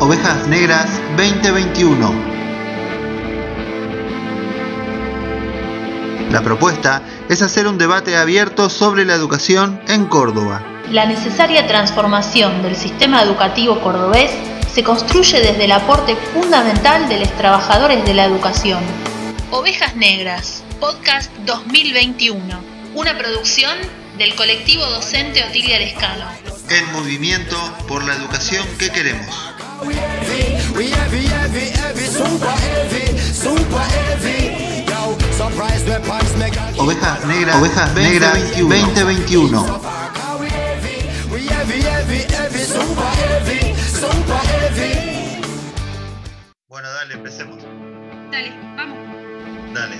Ovejas Negras 2021. La propuesta es hacer un debate abierto sobre la educación en Córdoba. La necesaria transformación del sistema educativo cordobés se construye desde el aporte fundamental de los trabajadores de la educación. Ovejas Negras, podcast 2021, una producción del colectivo docente Otilia Lescano. En movimiento por la educación que queremos. Ovejas Negras 2021. Bueno, dale, empecemos. Dale, vamos. Dale.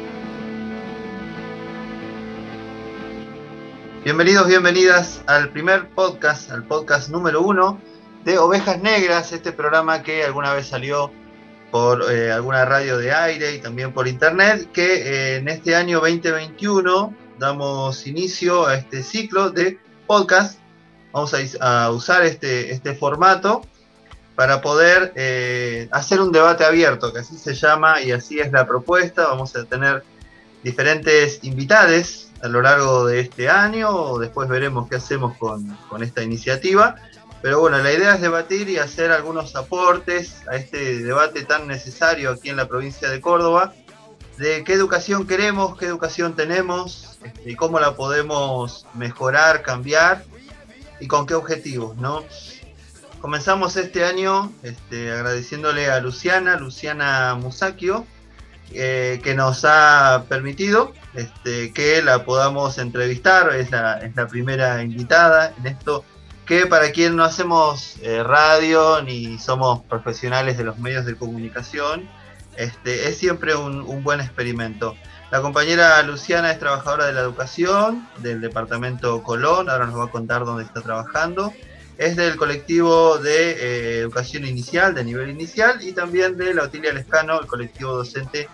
Bienvenidos, bienvenidas al primer podcast, al podcast número 1 de Ovejas Negras, este programa que alguna vez salió por alguna radio de aire y también por internet, que en este año 2021 damos inicio a este ciclo de podcast. Vamos a usar este formato para poder hacer un debate abierto, que así se llama y así es la propuesta. Vamos a tener diferentes invitades a lo largo de este año, después veremos qué hacemos con esta iniciativa. Pero bueno, la idea es debatir y hacer algunos aportes a este debate tan necesario aquí en la provincia de Córdoba, de qué educación queremos, qué educación tenemos, y cómo la podemos mejorar, cambiar, y con qué objetivos, ¿no? Comenzamos este año agradeciéndole a Luciana Musacchio, que nos ha permitido que la podamos entrevistar. Es la primera invitada en esto, que para quien no hacemos radio ni somos profesionales de los medios de comunicación, es siempre un buen experimento. La compañera Luciana es trabajadora de la educación del departamento Colón, ahora nos va a contar dónde está trabajando. Es del colectivo de educación inicial, de nivel inicial, y también de la Otilia Lescano, el colectivo docente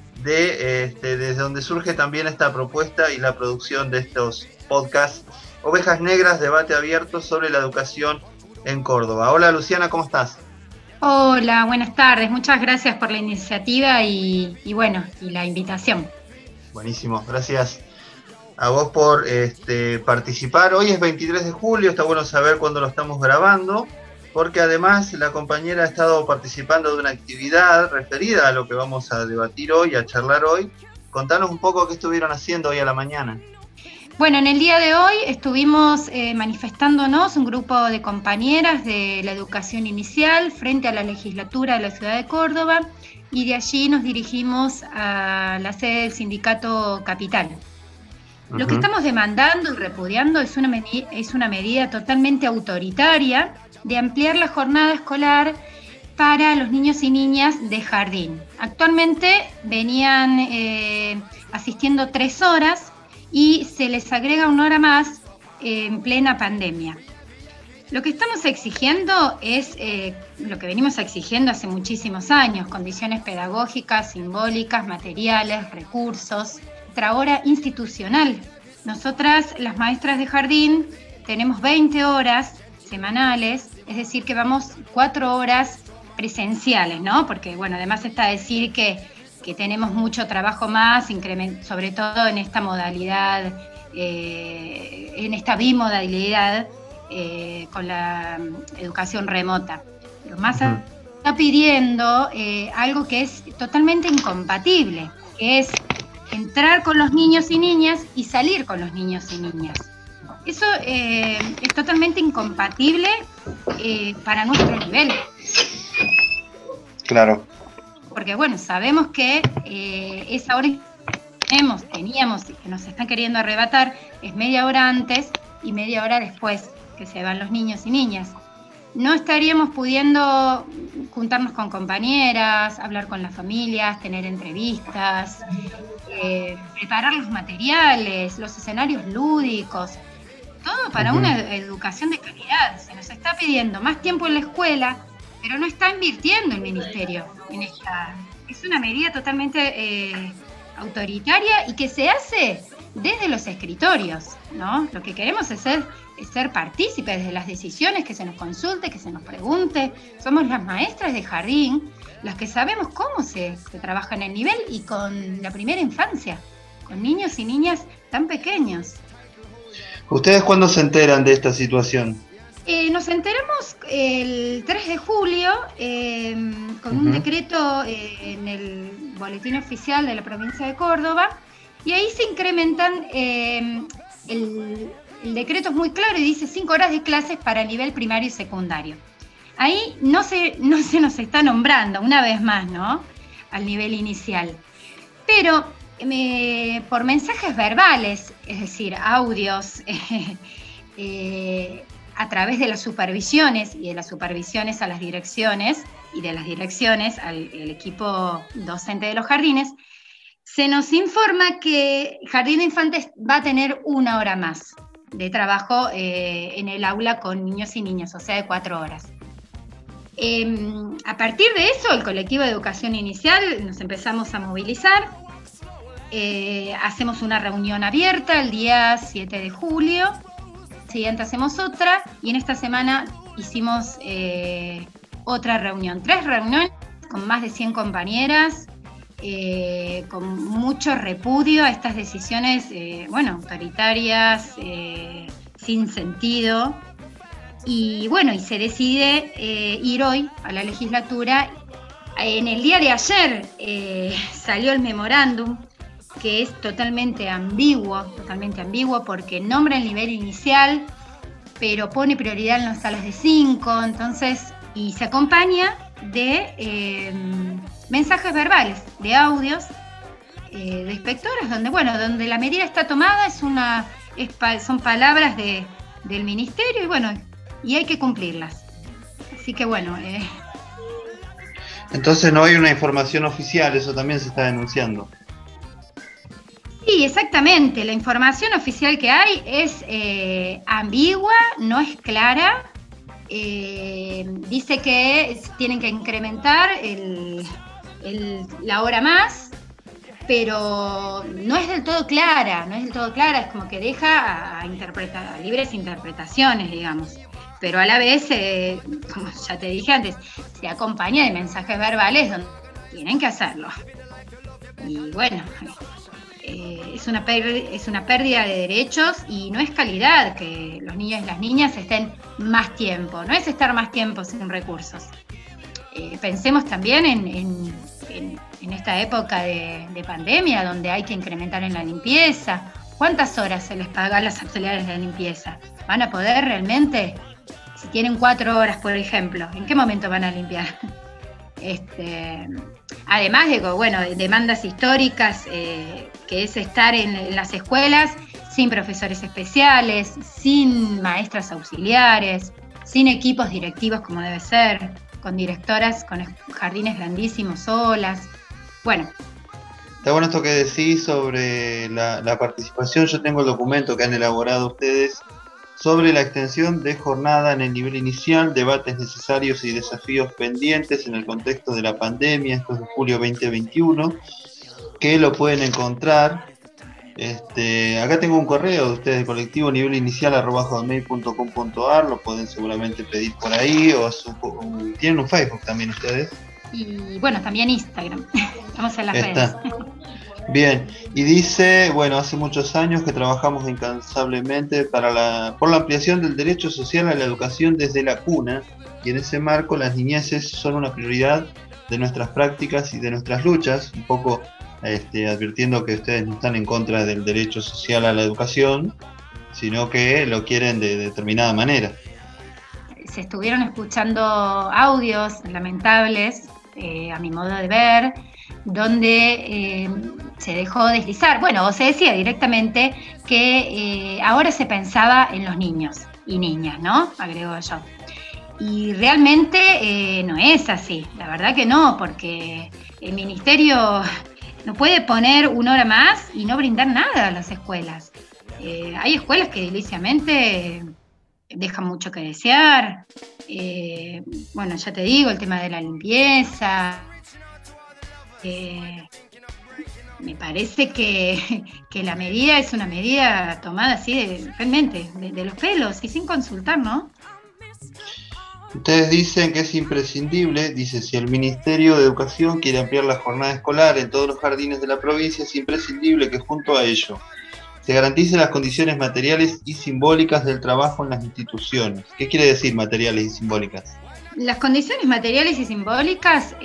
desde donde surge también esta propuesta y la producción de estos podcasts. Ovejas Negras, debate abierto sobre la educación en Córdoba. Hola Luciana, ¿cómo estás? Hola, buenas tardes. Muchas gracias por la iniciativa y la invitación. Buenísimo, gracias a vos por participar. Hoy es 23 de julio, está bueno saber cuándo lo estamos grabando, porque además la compañera ha estado participando de una actividad referida a lo que vamos a debatir hoy, a charlar hoy. Contanos un poco qué estuvieron haciendo hoy a la mañana. Bueno, en el día de hoy estuvimos manifestándonos un grupo de compañeras de la educación inicial frente a la legislatura de la ciudad de Córdoba, y de allí nos dirigimos a la sede del sindicato Capital. Uh-huh. Lo que estamos demandando y repudiando es una medida totalmente autoritaria de ampliar la jornada escolar para los niños y niñas de jardín. Actualmente venían asistiendo 3 horas y se les agrega 1 hora más en plena pandemia. Lo que estamos exigiendo es lo que venimos exigiendo hace muchísimos años: condiciones pedagógicas, simbólicas, materiales, recursos, nuestra hora institucional. Nosotras, las maestras de jardín, tenemos 20 horas semanales, es decir, que vamos 4 horas presenciales, ¿no? Porque, bueno, además está decir que tenemos mucho trabajo más, sobre todo en esta modalidad, en esta bimodalidad con la educación remota. Pero más está pidiendo algo que es totalmente incompatible, que es entrar con los niños y niñas y salir con los niños y niñas. Eso es totalmente incompatible para nuestro nivel. Claro. Porque bueno, sabemos que esa hora teníamos y que nos están queriendo arrebatar es media hora antes y media hora después que se van los niños y niñas. No estaríamos pudiendo juntarnos con compañeras, hablar con las familias, tener entrevistas, preparar los materiales, los escenarios lúdicos, todo para una educación de calidad. Se nos está pidiendo más tiempo en la escuela, pero no está invirtiendo el ministerio en esta. Es una medida totalmente autoritaria y que se hace desde los escritorios, ¿no? Lo que queremos es ser partícipes de las decisiones, que se nos consulte, que se nos pregunte. Somos las maestras de jardín, las que sabemos cómo se trabaja en el nivel y con la primera infancia, con niños y niñas tan pequeños. ¿Ustedes cuándo se enteran de esta situación? Nos enteramos el 3 de julio con un decreto en el boletín oficial de la provincia de Córdoba, y ahí se incrementan, el decreto es muy claro y dice 5 horas de clases para nivel primario y secundario. Ahí no se nos está nombrando, una vez más, ¿no?, al nivel inicial. Pero por mensajes verbales, es decir, audios, a través de las supervisiones y de las supervisiones a las direcciones y de las direcciones al equipo docente de los jardines, se nos informa que Jardín de Infantes va a tener 1 hora más de trabajo en el aula con niños y niñas, o sea, de 4 horas. A partir de eso, el colectivo de educación inicial nos empezamos a movilizar. Hacemos una reunión abierta el día 7 de julio, siguiente hacemos otra, y en esta semana hicimos otra reunión, 3 reuniones con más de 100 compañeras, con mucho repudio a estas decisiones, autoritarias, sin sentido. Y bueno, y se decide ir hoy a la legislatura. En el día de ayer salió el memorándum, que es totalmente ambiguo porque nombra el nivel inicial, pero pone prioridad en las salas de 5, entonces, y se acompaña de mensajes verbales, de audios de inspectoras, donde la medida está tomada, son palabras del ministerio, y hay que cumplirlas. Así que Entonces no hay una información oficial, eso también se está denunciando. Sí, exactamente. La información oficial que hay es ambigua, no es clara. Dice que tienen que incrementar la hora más, pero no es del todo clara, es como que deja a libres interpretaciones, digamos. Pero a la vez, como ya te dije antes, se acompaña de mensajes verbales donde tienen que hacerlo. Y es una pérdida de derechos y no es calidad que los niños y las niñas estén más tiempo, no es estar más tiempo sin recursos. Pensemos también en esta época de pandemia, donde hay que incrementar en la limpieza. ¿Cuántas horas se les paga a las auxiliares de limpieza? ¿Van a poder realmente, si tienen 4 horas, por ejemplo, en qué momento van a limpiar? Además de demandas históricas, que es estar en las escuelas sin profesores especiales, sin maestras auxiliares, sin equipos directivos como debe ser, con directoras con jardines grandísimos solas. Está bueno esto que decís sobre la participación. Yo tengo el documento que han elaborado ustedes sobre la extensión de jornada en el nivel inicial, debates necesarios y desafíos pendientes en el contexto de la pandemia. Esto es de julio 2021, que lo pueden encontrar. Acá tengo un correo de ustedes, colectivo nivelinicial@hotmail.com.ar, lo pueden seguramente pedir por ahí, tienen un Facebook también ustedes. Y también Instagram, estamos en las redes. Bien, y dice, hace muchos años que trabajamos incansablemente por la ampliación del derecho social a la educación desde la cuna, y en ese marco las niñeces son una prioridad de nuestras prácticas y de nuestras luchas, un poco advirtiendo que ustedes no están en contra del derecho social a la educación, sino que lo quieren de determinada manera. Se estuvieron escuchando audios lamentables, a mi modo de ver, donde se dejó deslizar, o se decía directamente que ahora se pensaba en los niños y niñas, ¿no? Agrego yo. Y realmente no es así, la verdad que no, porque el ministerio no puede poner 1 hora más y no brindar nada a las escuelas. Hay escuelas que ediliciamente dejan mucho que desear. Ya te digo, el tema de la limpieza. me parece que la medida es una medida tomada así realmente de los pelos y sin consultar, ¿no? Ustedes dicen que es imprescindible, dice, si el Ministerio de Educación quiere ampliar la jornada escolar en todos los jardines de la provincia, es imprescindible que junto a ello se garanticen las condiciones materiales y simbólicas del trabajo en las instituciones. ¿Qué quiere decir materiales y simbólicas? Las condiciones materiales y simbólicas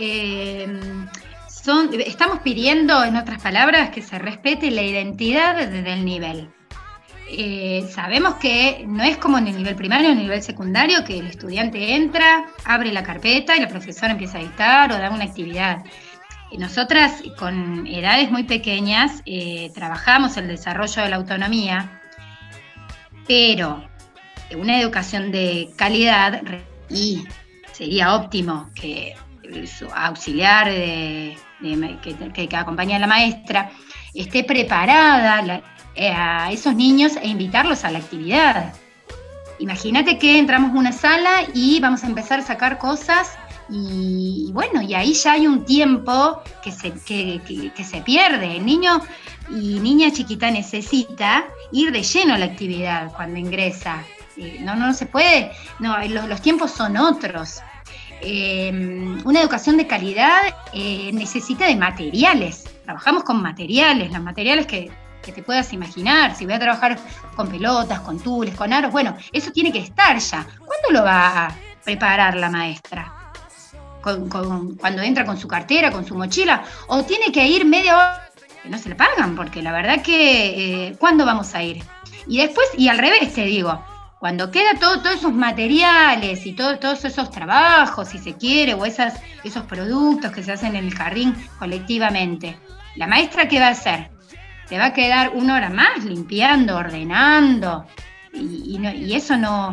estamos pidiendo, en otras palabras, que se respete la identidad del nivel. Sabemos que no es como en el nivel primario o en el nivel secundario, que el estudiante entra, abre la carpeta y la profesora empieza a dictar o da una actividad. Nosotras, con edades muy pequeñas, trabajamos el desarrollo de la autonomía, pero una educación de calidad, y sería óptimo que su auxiliar que acompaña a la maestra esté preparada a esos niños e invitarlos a la actividad. Imagínate que entramos a una sala y vamos a empezar a sacar cosas y bueno, y ahí ya hay un tiempo que se pierde. El niño y niña chiquita necesita ir de lleno a la actividad cuando ingresa. No se puede, los tiempos son otros. Una educación de calidad necesita de materiales. Trabajamos con materiales, los materiales que te puedas imaginar. Si voy a trabajar con pelotas, con tules, con aros, bueno, eso tiene que estar ya. ¿Cuándo lo va a preparar la maestra? Cuando entra con su cartera, con su mochila, o tiene que ir media hora, que no se le pagan, porque la verdad que ¿cuándo vamos a ir? Y después, y al revés te digo, cuando queda todos esos materiales y todos esos trabajos, si se quiere, o esos productos que se hacen en el jardín colectivamente, ¿la maestra qué va a hacer? Se va a quedar 1 hora más limpiando, ordenando, y eso no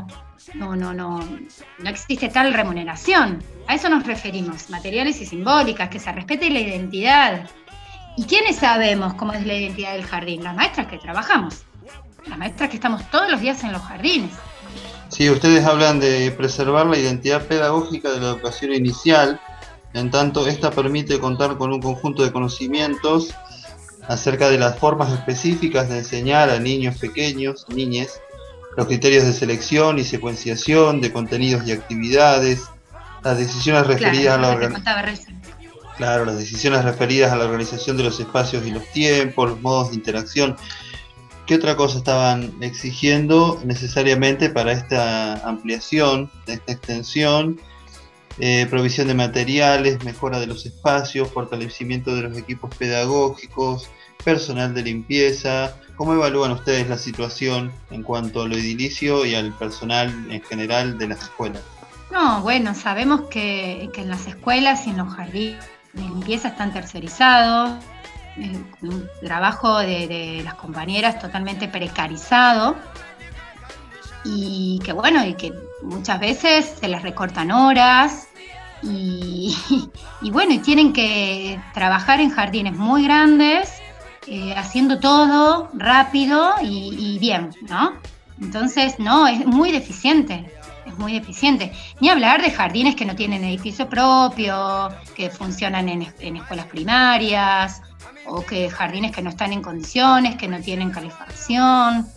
existe tal remuneración. A eso nos referimos, materiales y simbólicas, que se respete la identidad. ¿Y quiénes sabemos cómo es la identidad del jardín? Las maestras que trabajamos, las maestras que estamos todos los días en los jardines. Sí, ustedes hablan de preservar la identidad pedagógica de la educación inicial, en tanto esta permite contar con un conjunto de conocimientos acerca de las formas específicas de enseñar a niños pequeños, niñes, los criterios de selección y secuenciación de contenidos y actividades, las decisiones referidas las decisiones referidas a la organización de los espacios y los tiempos, los modos de interacción. ¿Qué otra cosa estaban exigiendo necesariamente para esta ampliación, esta extensión? Provisión de materiales, mejora de los espacios, fortalecimiento de los equipos pedagógicos, personal de limpieza. ¿Cómo evalúan ustedes la situación en cuanto a lo edilicio y al personal en general de las escuelas? No, bueno, sabemos que en las escuelas y en los jardines de limpieza están tercerizados, un trabajo de las compañeras totalmente precarizado, y que bueno, y que muchas veces se les recortan horas y bueno, y tienen que trabajar en jardines muy grandes, haciendo todo rápido y bien, ¿no? Entonces, no, es muy deficiente. Ni hablar de jardines que no tienen edificio propio, que funcionan en escuelas primarias, o que jardines que no están en condiciones, que no tienen calefacción.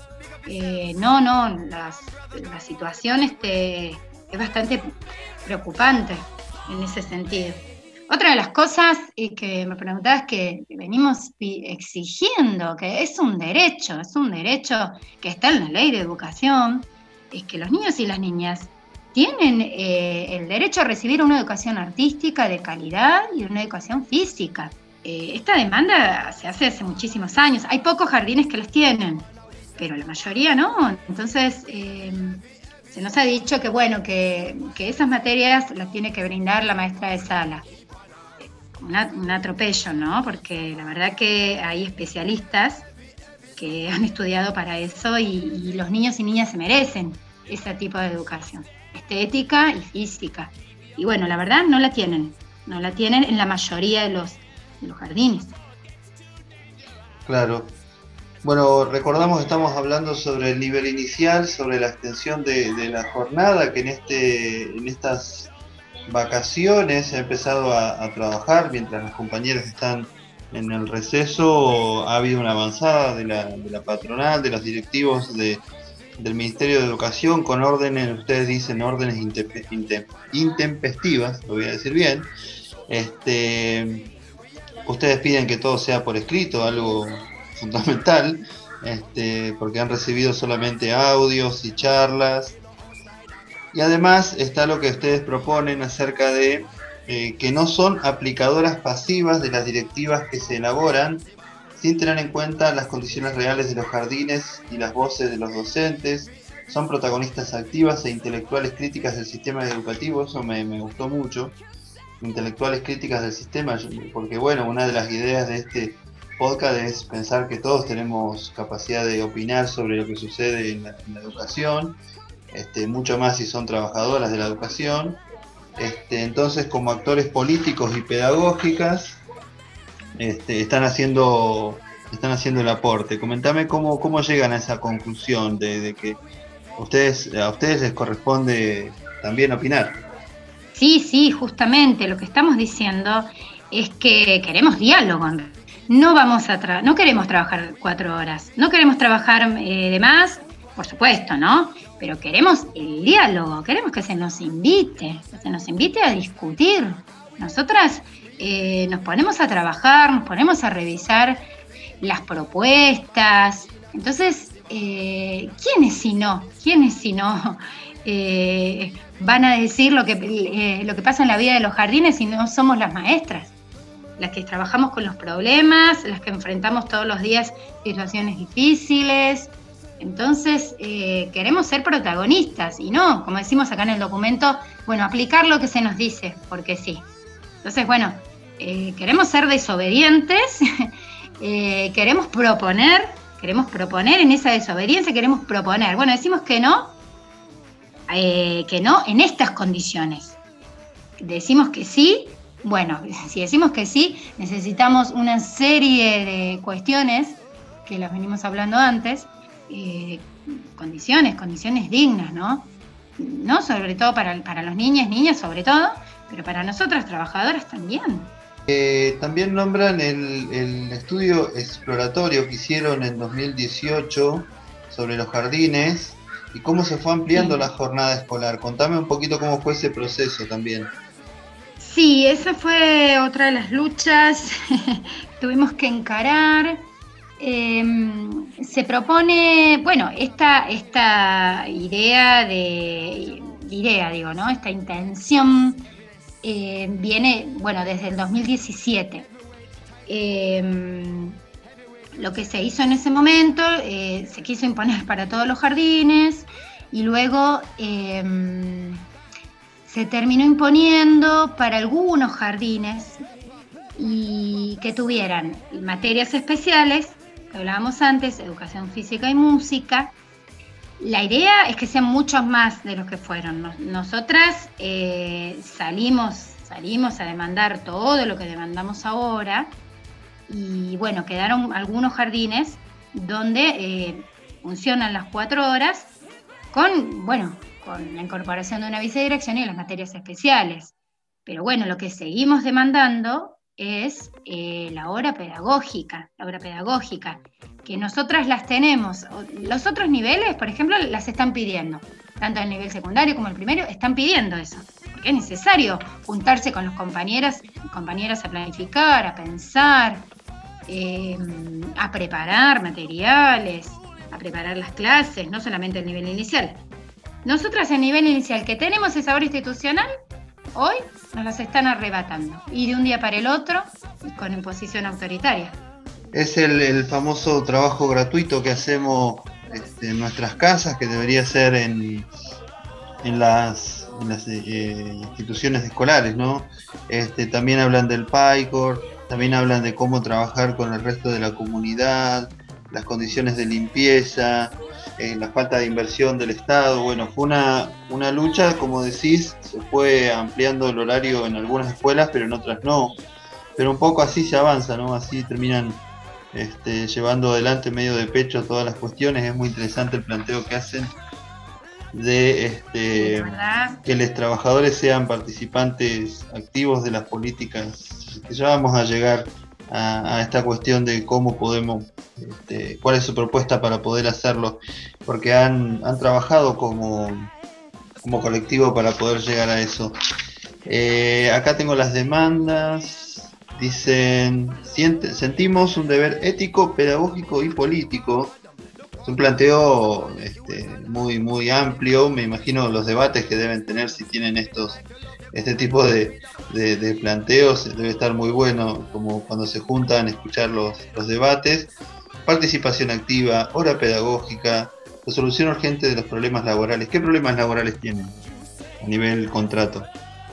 La situación es bastante preocupante en ese sentido. Otra de las cosas que me preguntabas, que venimos exigiendo, que es un derecho que está en la ley de educación, es que los niños y las niñas tienen el derecho a recibir una educación artística de calidad y una educación física. Esta demanda se hace muchísimos años. Hay pocos jardines que los tienen, pero la mayoría no. Entonces, se nos ha dicho que bueno, que esas materias las tiene que brindar la maestra de sala. Un atropello, ¿no? Porque la verdad que hay especialistas que han estudiado para eso y los niños y niñas se merecen ese tipo de educación, estética y física. Y bueno, la verdad no la tienen en la mayoría de los jardines. Claro. Bueno, recordamos que estamos hablando sobre el nivel inicial, sobre la extensión de la jornada, que en estas vacaciones he empezado a trabajar mientras los compañeros están en el receso ha habido una avanzada de la patronal, de los directivos del Ministerio de Educación con órdenes, ustedes dicen órdenes intempestivas, lo voy a decir bien. Ustedes piden que todo sea por escrito, algo fundamental, porque han recibido solamente audios y charlas. Y además está lo que ustedes proponen acerca de que no son aplicadoras pasivas de las directivas que se elaboran, sin tener en cuenta las condiciones reales de los jardines y las voces de los docentes. Son protagonistas activas e intelectuales críticas del sistema educativo. Eso me gustó mucho. Intelectuales críticas del sistema, porque bueno, una de las ideas de este podcast es pensar que todos tenemos capacidad de opinar sobre lo que sucede en la educación, mucho más si son trabajadoras de la educación. Entonces, como actores políticos y pedagógicas, están haciendo el aporte. Comentame cómo llegan a esa conclusión de que a ustedes les corresponde también opinar. Sí, justamente lo que estamos diciendo es que queremos diálogo. No queremos trabajar 4 horas, no queremos trabajar de más, por supuesto, ¿no? Pero queremos el diálogo, queremos que se nos invite a discutir. Nosotras nos ponemos a trabajar, nos ponemos a revisar las propuestas. Entonces, ¿quiénes si no van a decir lo que pasa en la vida de los jardines si no somos las maestras? Las que trabajamos con los problemas, las que enfrentamos todos los días situaciones difíciles. Entonces, queremos ser protagonistas y no, como decimos acá en el documento, bueno, aplicar lo que se nos dice, porque sí. Entonces, bueno, queremos ser desobedientes, queremos proponer en esa desobediencia, queremos proponer. Bueno, decimos que no en estas condiciones. Decimos que sí. Bueno, si decimos que sí, necesitamos una serie de cuestiones que las venimos hablando antes, condiciones dignas, ¿no? No sobre todo para los niñas sobre todo, pero para nosotras trabajadoras también. También nombran el estudio exploratorio que hicieron en 2018 sobre los jardines y cómo se fue ampliando la jornada escolar. Contame un poquito cómo fue ese proceso también. Sí, esa fue otra de las luchas que tuvimos que encarar. Se propone, bueno, esta idea, ¿no? Esta intención viene, bueno, desde el 2017. Lo que se hizo en ese momento, se quiso imponer para todos los jardines y luego se terminó imponiendo para algunos jardines y que tuvieran materias especiales, que hablábamos antes, educación física y música. La idea es que sean muchos más de los que fueron. Nosotras salimos a demandar todo lo que demandamos ahora y bueno, quedaron algunos jardines donde funcionan las 4 horas con la incorporación de una vicedirección y las materias especiales. Pero bueno, lo que seguimos demandando es la hora pedagógica, que nosotras las tenemos. Los otros niveles, por ejemplo, las están pidiendo, tanto el nivel secundario como el primario, están pidiendo eso, porque es necesario juntarse con los compañeras y compañeras a planificar, a pensar, a preparar materiales, a preparar las clases, no solamente el nivel inicial. Nosotras el nivel inicial que tenemos esa hora institucional, hoy nos las están arrebatando, y de un día para el otro, con imposición autoritaria. Es el famoso trabajo gratuito que hacemos en nuestras casas, que debería ser en las instituciones escolares, ¿no? También hablan del PAICOR, también hablan de cómo trabajar con el resto de la comunidad, las condiciones de limpieza, la falta de inversión del Estado. Bueno, fue una lucha, como decís, se fue ampliando el horario en algunas escuelas, pero en otras no. Pero un poco así se avanza, ¿no? Así terminan llevando adelante medio de pecho todas las cuestiones. Es muy interesante el planteo que hacen de que los trabajadores sean participantes activos de las políticas, que ya vamos a llegar a esta cuestión de cómo podemos, cuál es su propuesta para poder hacerlo, porque han trabajado como colectivo para poder llegar a eso. Acá tengo las demandas. Dicen: sentimos un deber ético, pedagógico y político. Es un planteo muy, muy amplio. Me imagino los debates que deben tener, si tienen este tipo de planteos, debe estar muy bueno, como cuando se juntan, escuchar los debates. Participación activa, hora pedagógica, resolución urgente de los problemas laborales. ¿Qué problemas laborales tienen a nivel contrato?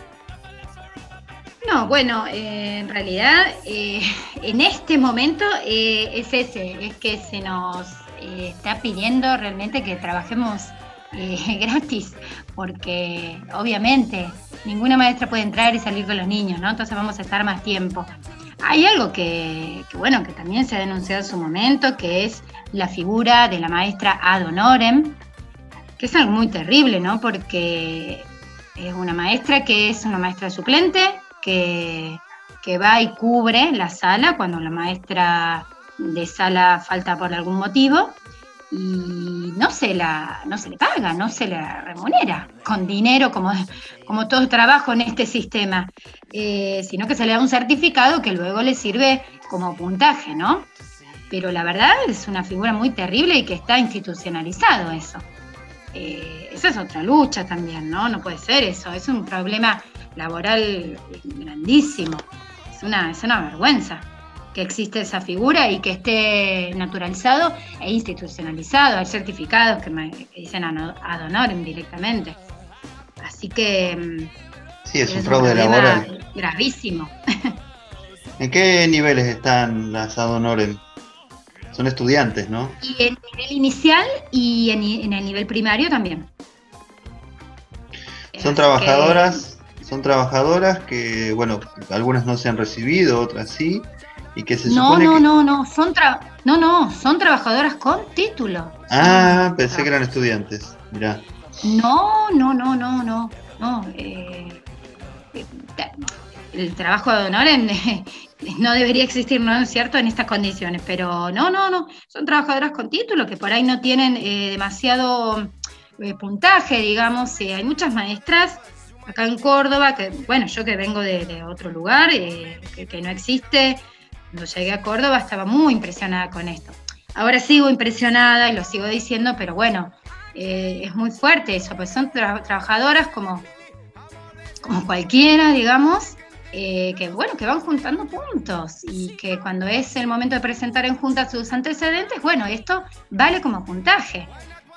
No, bueno, en realidad en este momento es que se nos está pidiendo realmente que trabajemos gratis, porque obviamente ninguna maestra puede entrar y salir con los niños, ¿no? Entonces vamos a estar más tiempo. Hay algo que también se ha denunciado en su momento, que es la figura de la maestra ad honorem, que es algo muy terrible, ¿no? Porque es una maestra que es una maestra suplente, que va y cubre la sala cuando la maestra de sala falta por algún motivo, y no se le paga, no se le remunera con dinero como todo trabajo en este sistema, sino que se le da un certificado que luego le sirve como puntaje, ¿no? Pero la verdad es una figura muy terrible y que está institucionalizado eso. Esa es otra lucha también, ¿no? No puede ser eso, es un problema laboral grandísimo, es una vergüenza que existe esa figura y que esté naturalizado e institucionalizado. Hay certificados que dicen ad honorem directamente. Así que sí, es un fraude laboral gravísimo. ¿En qué niveles están las ad honorem? Son estudiantes, ¿no? Y en el nivel inicial y en el nivel primario también. Son trabajadoras que, bueno, algunas no se han recibido, otras sí, y que se supone son trabajadoras con título. Pensé que eran estudiantes, mirá. No. El trabajo de honorem no debería existir, ¿no es cierto?, en estas condiciones, pero no, son trabajadoras con título que por ahí no tienen demasiado puntaje, digamos. Hay muchas maestras acá en Córdoba, que bueno, yo que vengo de otro lugar, que no existe. Cuando llegué a Córdoba estaba muy impresionada con esto. Ahora sigo impresionada y lo sigo diciendo, pero bueno, es muy fuerte eso, pues son trabajadoras como cualquiera, digamos, que van juntando puntos, y que cuando es el momento de presentar en junta sus antecedentes, bueno, esto vale como puntaje.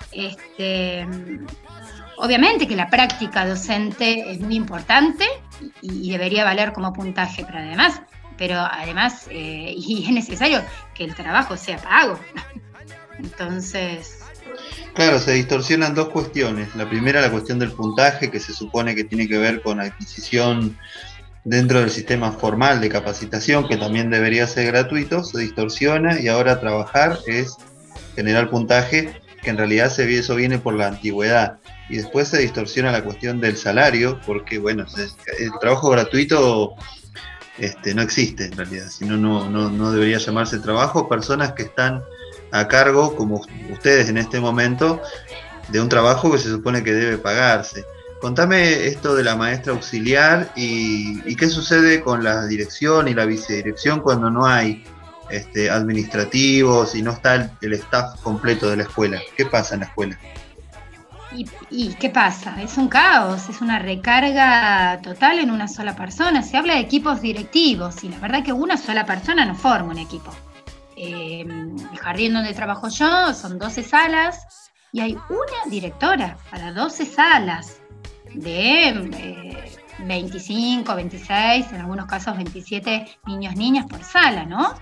Obviamente que la práctica docente es muy importante y debería valer como puntaje, pero además y es necesario que el trabajo sea pago. Entonces... Claro, se distorsionan dos cuestiones. La primera, la cuestión del puntaje, que se supone que tiene que ver con adquisición dentro del sistema formal de capacitación, que también debería ser gratuito, se distorsiona, y ahora trabajar es generar puntaje, que en realidad eso viene por la antigüedad. Y después se distorsiona la cuestión del salario, porque bueno, el trabajo gratuito no existe en realidad, si no debería llamarse trabajo. Personas que están a cargo, como ustedes en este momento, de un trabajo que se supone que debe pagarse. Contame esto de la maestra auxiliar y qué sucede con la dirección y la vicedirección cuando no hay administrativos y no está el staff completo de la escuela. ¿Qué pasa en la escuela? ¿Y qué pasa? Es un caos, es una recarga total en una sola persona. Se habla de equipos directivos y la verdad que una sola persona no forma un equipo. El jardín donde trabajo yo son 12 salas y hay una directora para 12 salas de 25, 26, en algunos casos 27 niñas por sala, ¿no?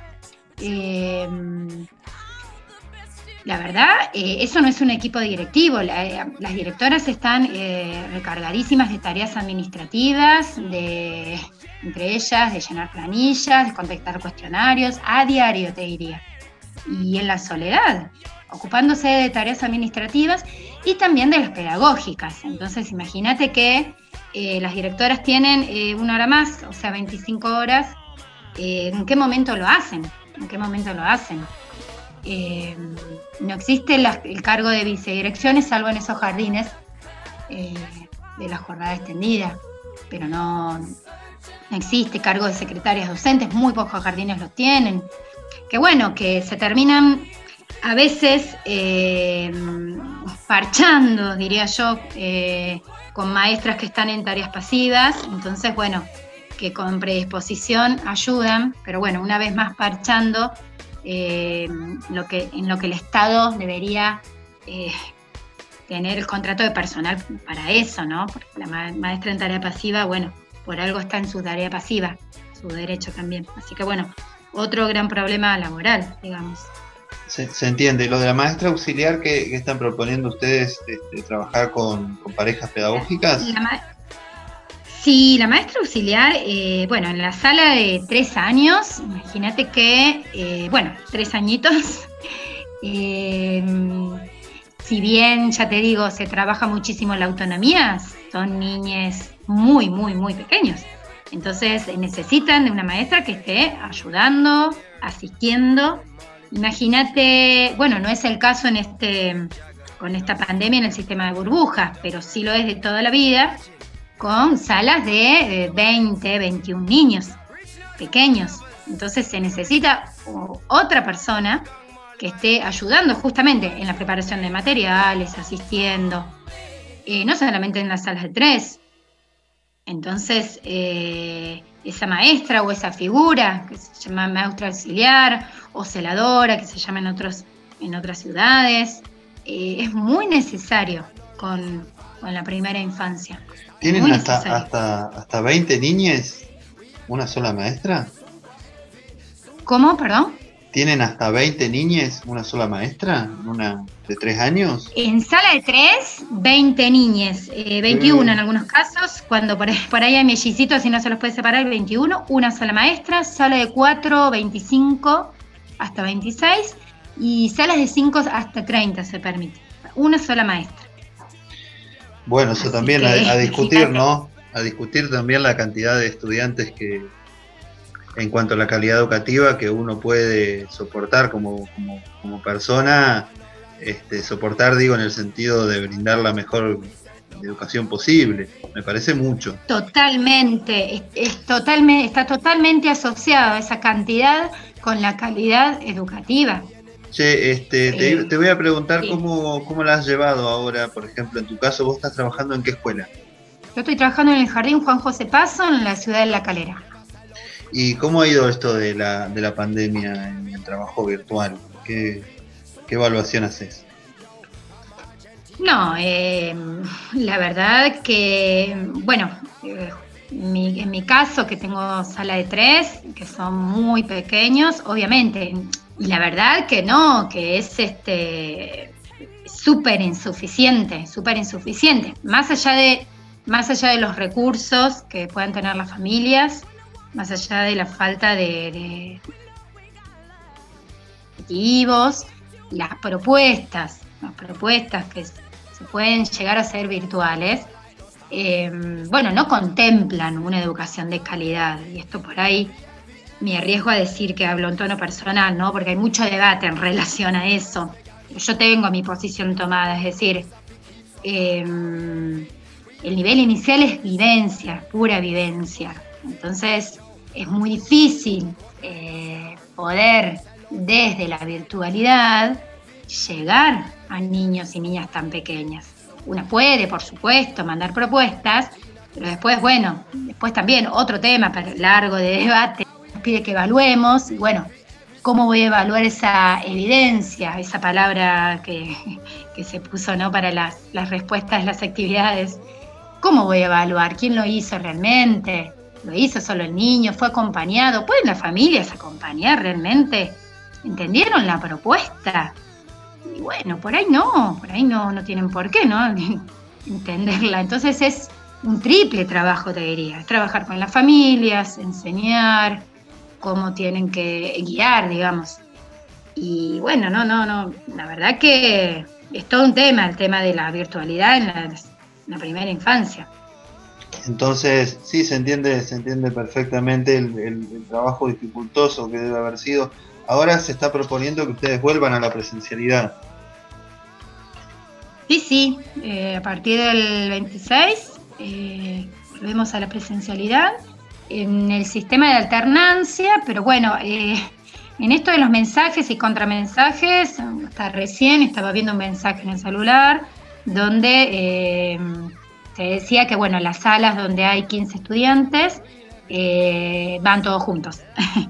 La verdad, eso no es un equipo directivo. Las directoras están recargadísimas de tareas administrativas, entre ellas de llenar planillas, de contestar cuestionarios, a diario te diría. Y en la soledad, ocupándose de tareas administrativas y también de las pedagógicas. Entonces imagínate que las directoras tienen una hora más, o sea 25 horas, ¿en qué momento lo hacen? No existe el cargo de vicedirecciones, salvo en esos jardines de la jornada extendida, pero no existe cargo de secretarias docentes, muy pocos jardines los tienen. Que bueno, que se terminan a veces parchando, diría yo, con maestras que están en tareas pasivas, entonces bueno, que con predisposición ayudan, pero bueno, una vez más parchando en lo que el Estado debería tener el contrato de personal para eso, ¿no? Porque la maestra en tarea pasiva, bueno, por algo está en su tarea pasiva, su derecho también. Así que bueno, otro gran problema laboral, digamos. Se entiende. ¿Y lo de la maestra auxiliar que están proponiendo ustedes, trabajar con parejas pedagógicas? Sí, la maestra auxiliar, bueno, en la sala de 3 años, imagínate que, 3 añitos, si bien, ya te digo, se trabaja muchísimo la autonomía, son niñes muy, muy, muy pequeños. Entonces necesitan de una maestra que esté ayudando, asistiendo. Imagínate, bueno, no es el caso con esta pandemia en el sistema de burbujas, pero sí lo es de toda la vida, con salas de 20, 21 niños pequeños. Entonces se necesita otra persona que esté ayudando justamente en la preparación de materiales, asistiendo, no solamente en las salas de 3. Entonces, esa maestra o esa figura que se llama maestra auxiliar o celadora, que se llama en otras ciudades, es muy necesario con la primera infancia. ¿Tienen hasta 20 niñas una sola maestra? ¿Cómo? Perdón. ¿Tienen hasta 20 niñas una sola maestra? ¿Una de 3 años? En sala de 3, 20 niñes, 21 en algunos casos, cuando por ahí hay mellicitos y no se los puede separar, 21, una sola maestra, sala de 4, 25 hasta 26, y salas de 5 hasta 30 se permite, una sola maestra. Bueno, eso así también a discutir, ¿no? A discutir también la cantidad de estudiantes que, en cuanto a la calidad educativa que uno puede soportar como persona, soportar, digo, en el sentido de brindar la mejor educación posible. Me parece mucho. Totalmente, está totalmente asociado esa cantidad con la calidad educativa. Che, te voy a preguntar cómo la has llevado ahora, por ejemplo, en tu caso, ¿vos estás trabajando en qué escuela? Yo estoy trabajando en el Jardín Juan José Paso, en la ciudad de La Calera. ¿Y cómo ha ido esto de la pandemia en el trabajo virtual? ¿Qué evaluación haces? No, la verdad que, bueno, en mi caso, que tengo sala de 3, que son muy pequeños, obviamente, y la verdad que no, que es súper insuficiente, más allá de los recursos que puedan tener las familias, más allá de la falta de objetivos, las propuestas que se pueden llegar a ser virtuales, no contemplan una educación de calidad, y esto por ahí me arriesgo a decir que hablo en tono personal, ¿no? Porque hay mucho debate en relación a eso. Yo tengo mi posición tomada, es decir, el nivel inicial es vivencia, pura vivencia. Entonces es muy difícil poder desde la virtualidad llegar a niños y niñas tan pequeñas. Uno puede, por supuesto, mandar propuestas, pero después también otro tema largo de debate nos pide que evaluemos, y bueno, ¿cómo voy a evaluar esa evidencia, esa palabra que se puso, ¿no?, para las respuestas, las actividades? ¿Cómo voy a evaluar? ¿Quién lo hizo realmente? ¿Lo hizo solo el niño? ¿Fue acompañado? ¿Pueden las familias acompañar realmente? ¿Entendieron la propuesta? Y bueno, por ahí no tienen por qué, ¿no?, entenderla. Entonces es un triple trabajo, te diría. Trabajar con las familias, enseñar cómo tienen que guiar, digamos. Y bueno, no, la verdad que es todo un tema, el tema de la virtualidad en la primera infancia. Entonces, sí, se entiende perfectamente el trabajo dificultoso que debe haber sido. Ahora se está proponiendo que ustedes vuelvan a la presencialidad. Sí, a partir del 26 volvemos a la presencialidad en el sistema de alternancia, pero bueno, en esto de los mensajes y contramensajes, hasta recién estaba viendo un mensaje en el celular donde se decía que, bueno, las salas donde hay 15 estudiantes van todos juntos.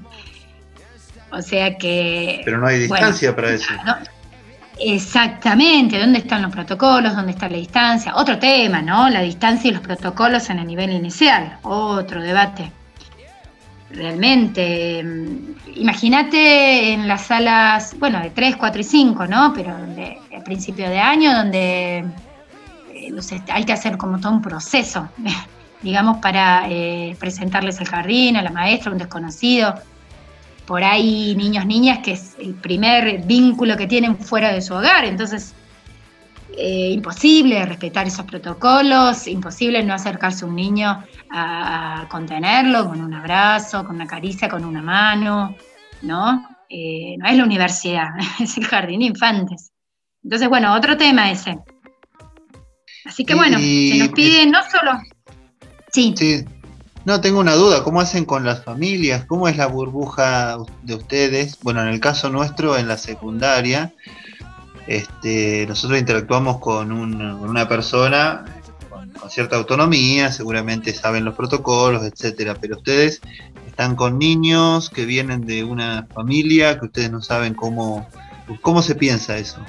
O sea que... Pero no hay distancia para eso. ¿no? Exactamente, ¿dónde están los protocolos? ¿Dónde está la distancia? Otro tema, ¿no? La distancia y los protocolos en el nivel inicial, otro debate. Realmente, imagínate en las salas, bueno, de 3, 4 y 5, ¿no? Pero al principio de año, donde hay que hacer como todo un proceso, digamos, para presentarles el jardín, a la maestra, a un desconocido. Por ahí niños, niñas, que es el primer vínculo que tienen fuera de su hogar, entonces imposible respetar esos protocolos, imposible no acercarse a un niño a contenerlo con un abrazo, con una caricia, con una mano, ¿no? No es la universidad, es el jardín de infantes. Entonces, bueno, otro tema ese. Así que bueno, se nos pide no solo... Sí. No, tengo una duda, ¿cómo hacen con las familias? ¿Cómo es la burbuja de ustedes? Bueno, en el caso nuestro, en la secundaria, nosotros interactuamos con una persona con cierta autonomía, seguramente saben los protocolos, etcétera, pero ustedes están con niños que vienen de una familia que ustedes no saben cómo se piensa eso.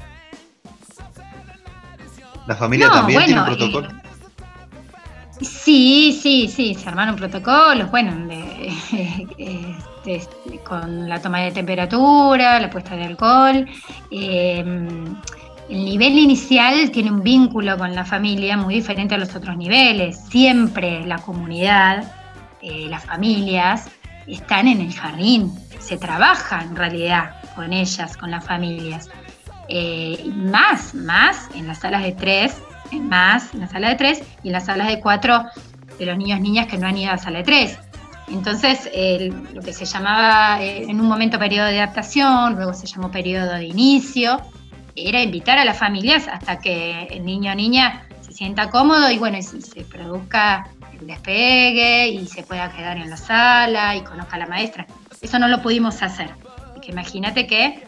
¿La familia también tiene un protocolo? Sí, se armaron protocolos, bueno, con la toma de temperatura, la puesta de alcohol. El nivel inicial tiene un vínculo con la familia muy diferente a los otros niveles. Siempre la comunidad, las familias, están en el jardín, se trabaja en realidad con ellas, con las familias. Más en las salas de 3, más en la sala de 3 y en las salas de 4 de los niños y niñas que no han ido a la sala de 3. Entonces, lo que se llamaba en un momento periodo de adaptación, luego se llamó periodo de inicio, era invitar a las familias hasta que el niño o niña se sienta cómodo y bueno, y se produzca el despegue y se pueda quedar en la sala y conozca a la maestra. Eso no lo pudimos hacer. Porque imagínate que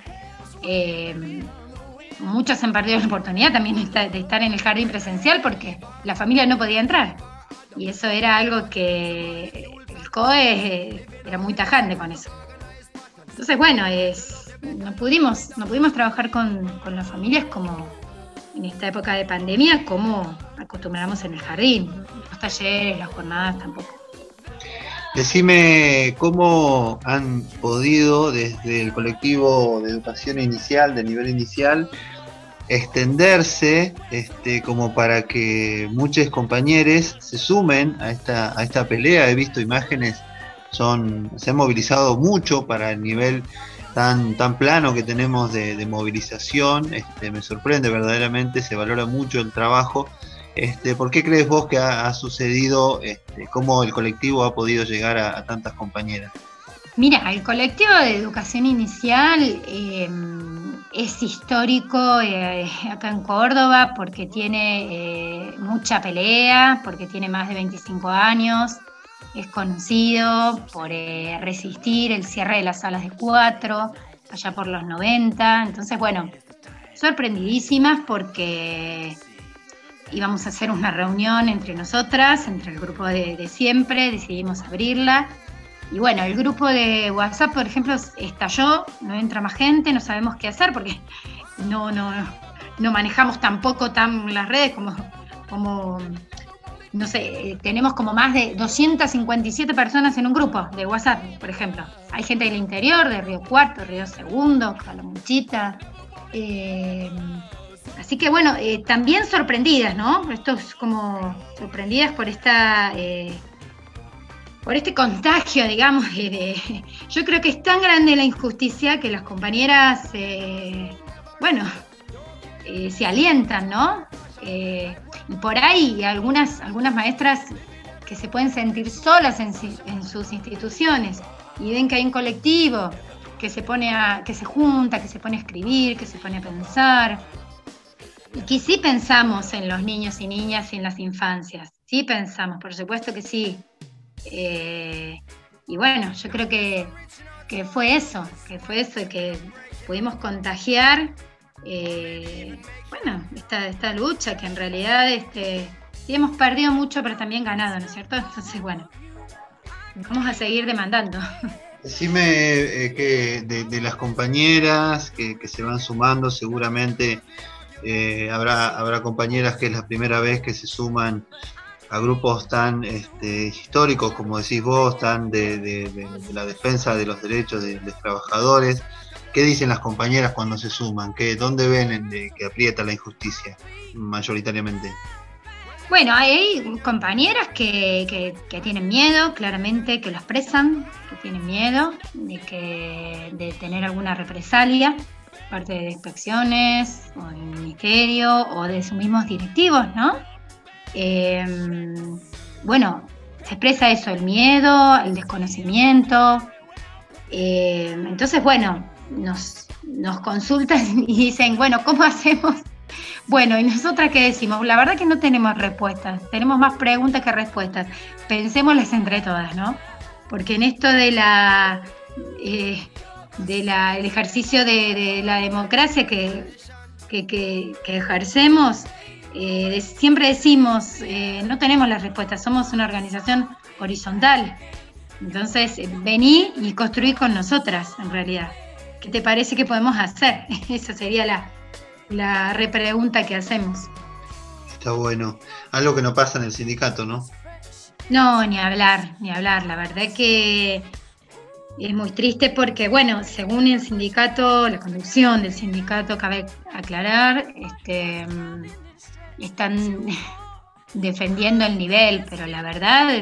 muchos han perdido la oportunidad también de estar en el jardín presencial porque la familia no podía entrar. Y eso era algo que el COE era muy tajante con eso. Entonces, bueno, no pudimos trabajar con las familias como en esta época de pandemia, como acostumbramos en el jardín. Los talleres, las jornadas tampoco. Decime cómo han podido desde el colectivo de educación inicial, de nivel inicial, extenderse como para que muchos compañeros se sumen a esta pelea. He visto imágenes, se han movilizado mucho para el nivel tan plano que tenemos de movilización. Me sorprende verdaderamente, se valora mucho el trabajo. ¿Por qué crees vos que ha sucedido, cómo el colectivo ha podido llegar a tantas compañeras? Mira, el colectivo de educación inicial es histórico acá en Córdoba porque tiene mucha pelea, porque tiene más de 25 años, es conocido por resistir el cierre de las salas de 4, allá por los 90, entonces bueno, sorprendidísimas porque íbamos a hacer una reunión entre nosotras, entre el grupo de siempre, decidimos abrirla. Y bueno, el grupo de WhatsApp, por ejemplo, estalló, no entra más gente, no sabemos qué hacer porque no manejamos tampoco las redes como no sé, tenemos como más de 257 personas en un grupo de WhatsApp, por ejemplo. Hay gente del interior, de Río Cuarto, Río Segundo, Calamuchita. Así que bueno, también sorprendidas, ¿no? Esto es como sorprendidas por por este contagio, digamos. Yo creo que es tan grande la injusticia que las compañeras, se alientan, ¿no? Y por ahí algunas maestras que se pueden sentir solas en sus instituciones y ven que hay un colectivo que se junta, que se pone a escribir, que se pone a pensar, y que sí pensamos en los niños y niñas y en las infancias, sí pensamos, por supuesto que sí. Y bueno, yo creo que fue eso, que pudimos contagiar esta lucha, que en realidad sí hemos perdido mucho, pero también ganado, ¿no es cierto? Entonces, bueno, vamos a seguir demandando. Decime que de las compañeras que se van sumando, seguramente habrá compañeras que es la primera vez que se suman a grupos tan históricos, como decís vos, tan de la defensa de los derechos de los trabajadores. ¿Qué dicen las compañeras cuando se suman? ¿Dónde ven que aprieta la injusticia mayoritariamente? Bueno, hay compañeras que tienen miedo, claramente, que lo expresan, que tienen miedo de tener alguna represalia, parte de inspecciones, o del ministerio, o de sus mismos directivos, ¿no? Bueno, se expresa eso, el miedo, el desconocimiento. Entonces, bueno, nos consultan y dicen, bueno, ¿cómo hacemos? Bueno, ¿y nosotras qué decimos? La verdad que no tenemos respuestas, tenemos más preguntas que respuestas. Pensémoslas entre todas, ¿no? Porque en esto del ejercicio de la democracia que ejercemos, siempre decimos, no tenemos las respuestas, somos una organización horizontal. Entonces, vení y construí con nosotras, en realidad. ¿Qué te parece que podemos hacer? Esa sería la repregunta que hacemos. Está bueno. Algo que no pasa en el sindicato, ¿no? No, ni hablar. La verdad que es muy triste porque, bueno, según el sindicato, la conducción del sindicato, cabe aclarar, están defendiendo el nivel, pero la verdad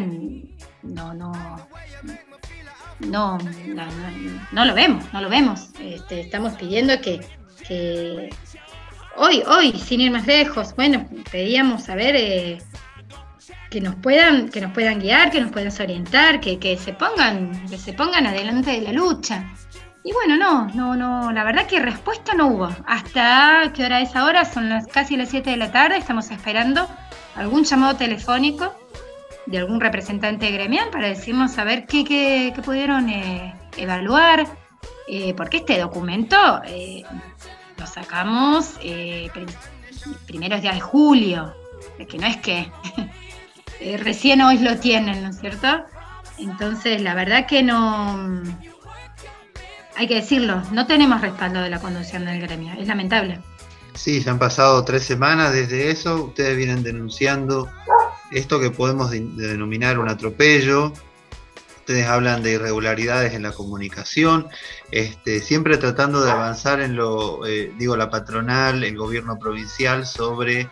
no lo vemos. Estamos pidiendo que hoy, sin ir más lejos, bueno, pedíamos saber que nos puedan guiar, que nos puedan orientar, que se pongan adelante de la lucha. Y bueno, no, la verdad que respuesta no hubo. ¿Hasta qué hora es ahora? Son casi las 7 de la tarde, estamos esperando algún llamado telefónico de algún representante gremial para decirnos a ver qué pudieron evaluar, porque este documento lo sacamos primeros días de julio, que no es que recién hoy lo tienen, ¿no es cierto? Entonces, la verdad que no, hay que decirlo, no tenemos respaldo de la conducción del gremio, es lamentable. Sí, se han pasado 3 semanas desde eso, ustedes vienen denunciando esto que podemos denominar un atropello. Ustedes hablan de irregularidades en la comunicación, siempre tratando de avanzar en la patronal, el gobierno provincial, sobre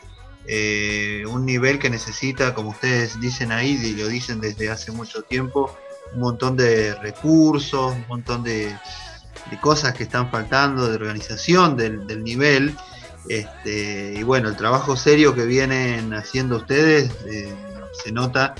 un nivel que necesita, como ustedes dicen ahí, y lo dicen desde hace mucho tiempo, un montón de recursos, un montón de cosas que están faltando, de organización del nivel. Y bueno, el trabajo serio que vienen haciendo ustedes, se nota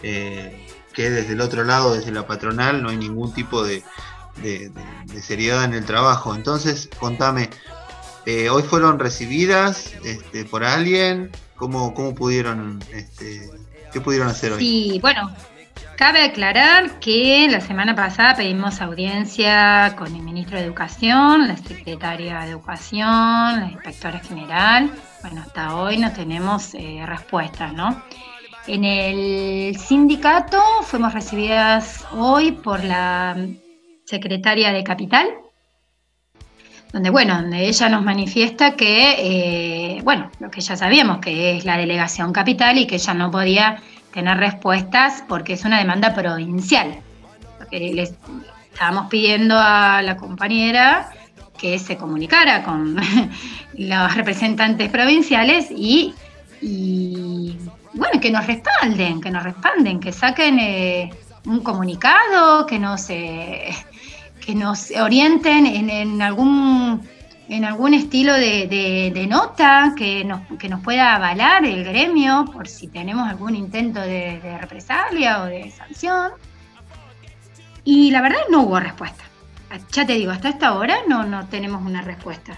que desde el otro lado, desde la patronal, no hay ningún tipo de seriedad en el trabajo. Entonces, contame, ¿hoy fueron recibidas por alguien? ¿Cómo pudieron, qué pudieron hacer hoy? Sí, bueno, cabe aclarar que la semana pasada pedimos audiencia con el ministro de Educación, la secretaria de Educación, la inspectora general. Bueno, hasta hoy no tenemos respuestas, ¿no? En el sindicato fuimos recibidas hoy por la secretaria de Capital, donde ella nos manifiesta que, lo que ya sabíamos, que es la delegación Capital y que ella no podía tener respuestas porque es una demanda provincial. Porque le estábamos pidiendo a la compañera que se comunicara con los representantes provinciales y que nos respalden, que saquen un comunicado, que nos orienten en algún en algún estilo de nota que nos pueda avalar el gremio por si tenemos algún intento de represalia o de sanción. Y la verdad no hubo respuesta. Ya te digo, hasta esta hora no tenemos una respuesta.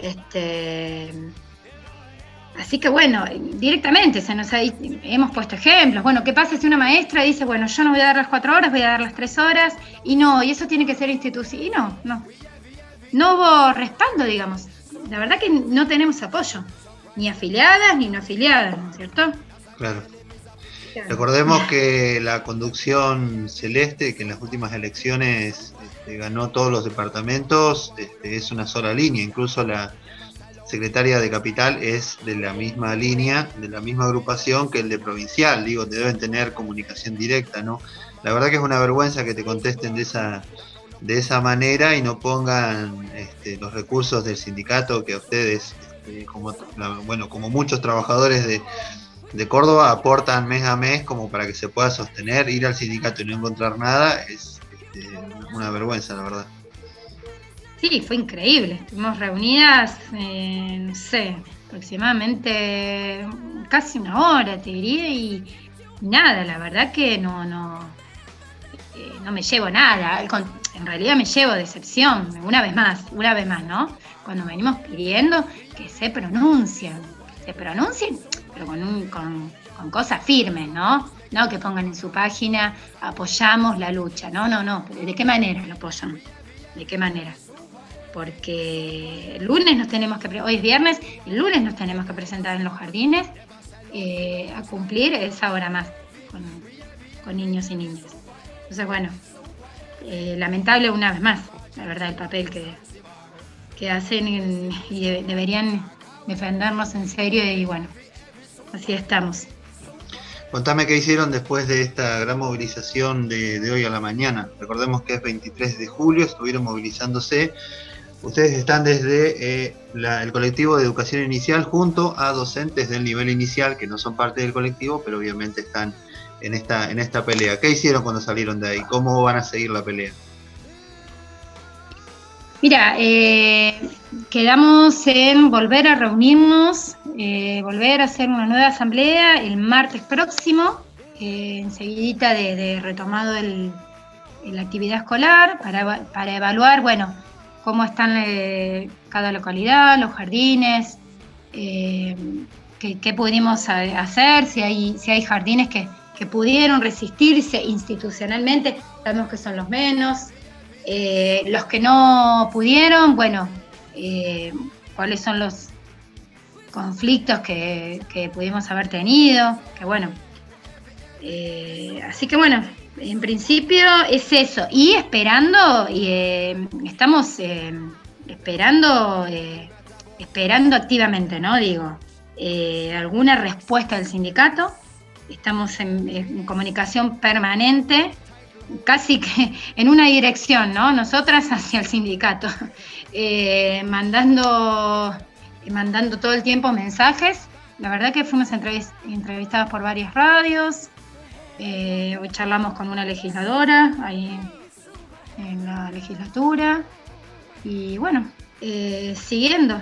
Así que bueno, directamente hemos puesto ejemplos. Bueno, ¿qué pasa si una maestra dice, bueno, yo no voy a dar las 4 horas, voy a dar las 3 horas? Y eso tiene que ser institucional. Y no hubo respaldo, digamos. La verdad que no tenemos apoyo, ni afiliadas ni no afiliadas, ¿no es cierto? Claro. Recordemos que la conducción celeste, que en las últimas elecciones ganó todos los departamentos, es una sola línea. Incluso la secretaria de Capital es de la misma línea, de la misma agrupación que el de Provincial. Digo, deben tener comunicación directa, ¿no? La verdad que es una vergüenza que te contesten de esa manera y no pongan los recursos del sindicato que a ustedes, como muchos trabajadores de Córdoba, aportan mes a mes como para que se pueda sostener. Ir al sindicato y no encontrar nada es una vergüenza, la verdad. Sí, fue increíble. Estuvimos reunidas, aproximadamente casi una hora, te diría, y nada, la verdad que no me llevo nada. En realidad me llevo decepción, una vez más, ¿no? Cuando venimos pidiendo que se pronuncien, pero con cosas firmes, ¿no? No que pongan en su página, apoyamos la lucha. No. ¿De qué manera lo apoyan? ¿De qué manera? Porque el lunes hoy es viernes, el lunes nos tenemos que presentar en los jardines a cumplir esa hora más con niños y niñas. Entonces, bueno, lamentable una vez más, la verdad, el papel que hacen y deberían defendernos en serio y bueno, así estamos. Contame qué hicieron después de esta gran movilización de hoy a la mañana. Recordemos que es 23 de julio, estuvieron movilizándose. Ustedes están desde el colectivo de educación inicial junto a docentes del nivel inicial que no son parte del colectivo, pero obviamente están en esta pelea. ¿Qué hicieron cuando salieron de ahí? ¿Cómo van a seguir la pelea? Mira, quedamos en volver a reunirnos, volver a hacer una nueva asamblea el martes próximo, enseguidita de retomado la actividad escolar, para evaluar, bueno, cómo están cada localidad, los jardines, qué pudimos hacer, si hay jardines que pudieron resistirse institucionalmente, sabemos que son los menos. Los que no pudieron, bueno, cuáles son los conflictos que pudimos haber tenido, que bueno, así que bueno, en principio es eso, y estamos esperando activamente, ¿no? Digo, alguna respuesta del sindicato, estamos en comunicación permanente, casi que en una dirección, ¿no? Nosotras hacia el sindicato, mandando todo el tiempo mensajes. La verdad que fuimos entrevistadas por varias radios. Hoy charlamos con una legisladora ahí en la legislatura. Y bueno, siguiendo.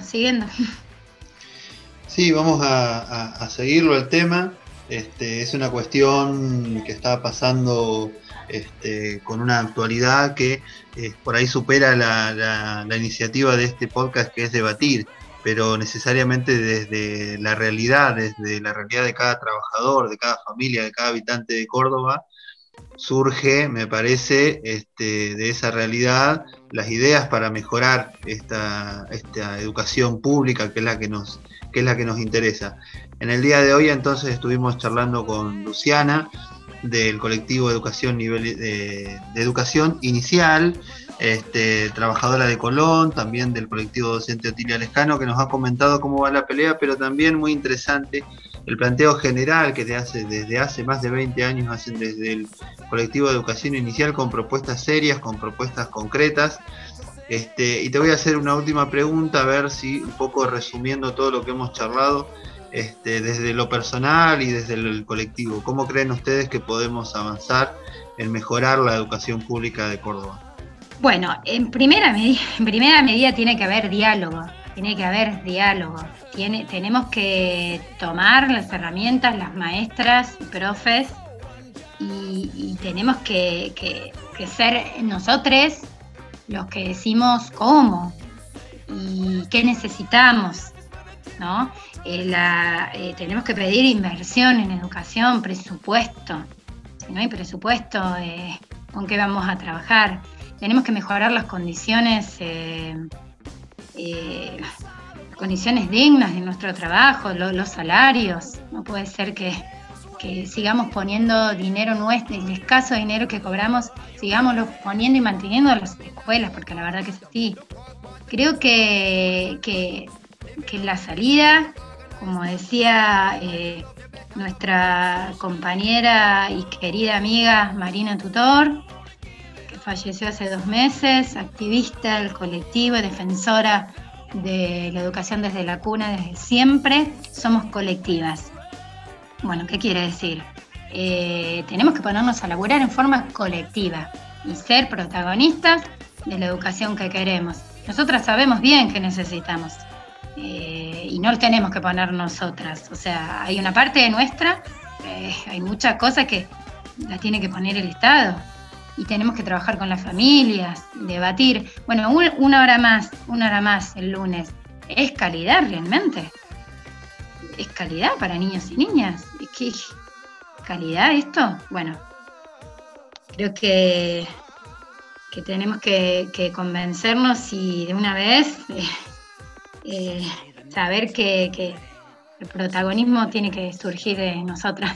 Sí, vamos a seguirlo el tema. Es una cuestión que está pasando con una actualidad que por ahí supera la iniciativa de este podcast, que es debatir, pero necesariamente desde la realidad de cada trabajador, de cada familia, de cada habitante de Córdoba, surge, me parece, de esa realidad las ideas para mejorar esta educación pública, que es la que nos interesa. En el día de hoy entonces estuvimos charlando con Luciana del colectivo de educación inicial, trabajadora de Colón, también del colectivo docente Otilia Lescano, que nos ha comentado cómo va la pelea, pero también muy interesante el planteo general que desde hace más de 20 años hacen desde el colectivo de educación inicial, con propuestas serias, con propuestas concretas. Y te voy a hacer una última pregunta, a ver si, un poco resumiendo todo lo que hemos charlado, desde lo personal y desde el colectivo, ¿cómo creen ustedes que podemos avanzar en mejorar la educación pública de Córdoba? Bueno, en primera medida tiene que haber diálogo. Tenemos que tomar las herramientas, las maestras, profes, y tenemos que ser nosotros los que decimos cómo y qué necesitamos, ¿no? Tenemos que pedir inversión en educación, presupuesto. Si no hay presupuesto, ¿con qué vamos a trabajar? Tenemos que mejorar las condiciones dignas de nuestro trabajo, los salarios. No puede ser que sigamos poniendo dinero nuestro, el escaso dinero que cobramos, sigámoslo poniendo y manteniendo en las escuelas, porque la verdad que es así. Creo que la salida, como decía nuestra compañera y querida amiga Marina Tutor, que falleció hace 2 meses, activista del colectivo, defensora de la educación desde la cuna, desde siempre, somos colectivas. Bueno, ¿qué quiere decir? Tenemos que ponernos a laburar en forma colectiva y ser protagonistas de la educación que queremos. Nosotras sabemos bien qué necesitamos y no lo tenemos que poner nosotras. O sea, hay una parte nuestra, hay muchas cosas que las tiene que poner el Estado y tenemos que trabajar con las familias, debatir. Bueno, una hora más el lunes. ¿Es calidad realmente? ¿Es calidad para niños y niñas? ¿Qué calidad esto? Bueno, creo que tenemos que convencernos y de una vez saber que el protagonismo tiene que surgir de nosotras.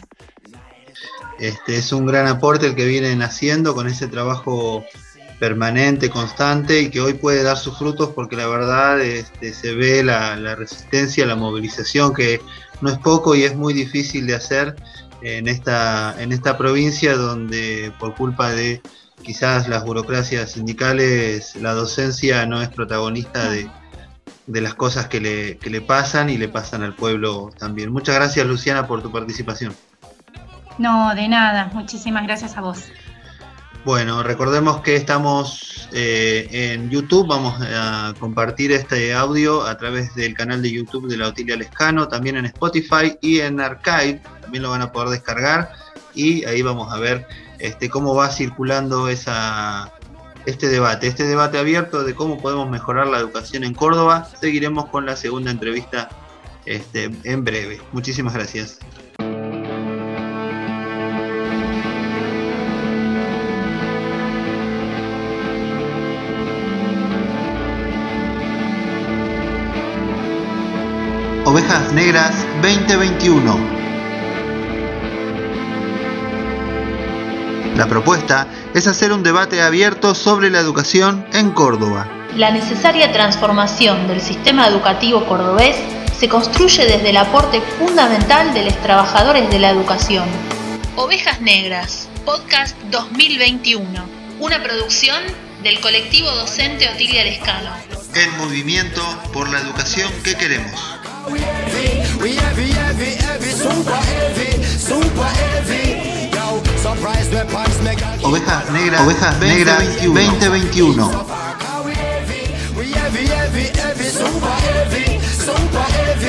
Es un gran aporte el que vienen haciendo con ese trabajo permanente, constante, y que hoy puede dar sus frutos, porque la verdad se ve la resistencia, la movilización, que no es poco y es muy difícil de hacer en esta provincia, donde por culpa de quizás las burocracias sindicales, la docencia no es protagonista de las cosas que le pasan y le pasan al pueblo también. Muchas gracias, Luciana, por tu participación. No, de nada, muchísimas gracias a vos. Bueno, recordemos que estamos en YouTube, vamos a compartir este audio a través del canal de YouTube de la Otilia Lescano, también en Spotify y en Archive, también lo van a poder descargar, y ahí vamos a ver cómo va circulando este debate abierto de cómo podemos mejorar la educación en Córdoba. Seguiremos con la segunda entrevista en breve. Muchísimas gracias. Ovejas Negras 2021. La propuesta es hacer un debate abierto sobre la educación en Córdoba. La necesaria transformación del sistema educativo cordobés se construye desde el aporte fundamental de los trabajadores de la educación. Ovejas Negras, podcast 2021. Una producción del colectivo docente Otilia Lescano. El movimiento por la educación que queremos. Ovejas Negras 2021.